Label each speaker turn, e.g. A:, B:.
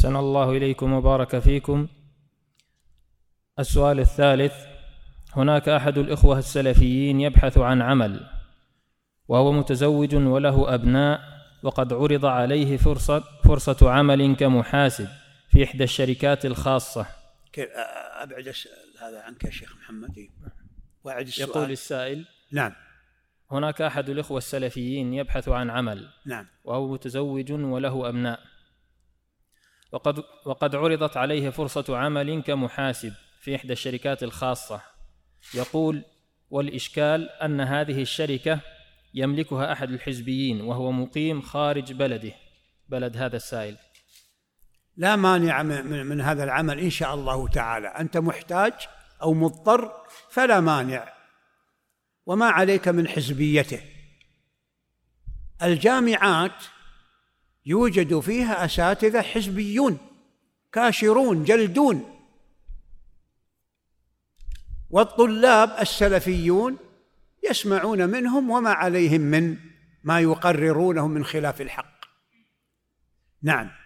A: أحسن الله إليكم وبارك فيكم. السؤال الثالث: هناك أحد الإخوة السلفيين يبحث عن عمل وهو متزوج وله أبناء، وقد عرض عليه فرصة عمل كمحاسب في إحدى الشركات الخاصة.
B: أبعد هذا عنك يا شيخ محمد. وأعد السؤال.
A: يقول السائل:
B: نعم.
A: هناك أحد الإخوة السلفيين يبحث عن عمل،
B: نعم،
A: وهو متزوج وله أبناء، وقد عرضت عليه فرصة عمل كمحاسب في إحدى الشركات الخاصة. يقول: والإشكال أن هذه الشركة يملكها أحد الحزبيين وهو مقيم خارج بلد هذا السائل.
B: لا مانع من هذا العمل إن شاء الله تعالى. أنت محتاج أو مضطر فلا مانع، وما عليك من حزبيته. الجامعات يوجد فيها أساتذة حزبيون كاشرون جلدون، والطلاب السلفيون يسمعون منهم وما عليهم من ما يقررونه من خلاف الحق. نعم.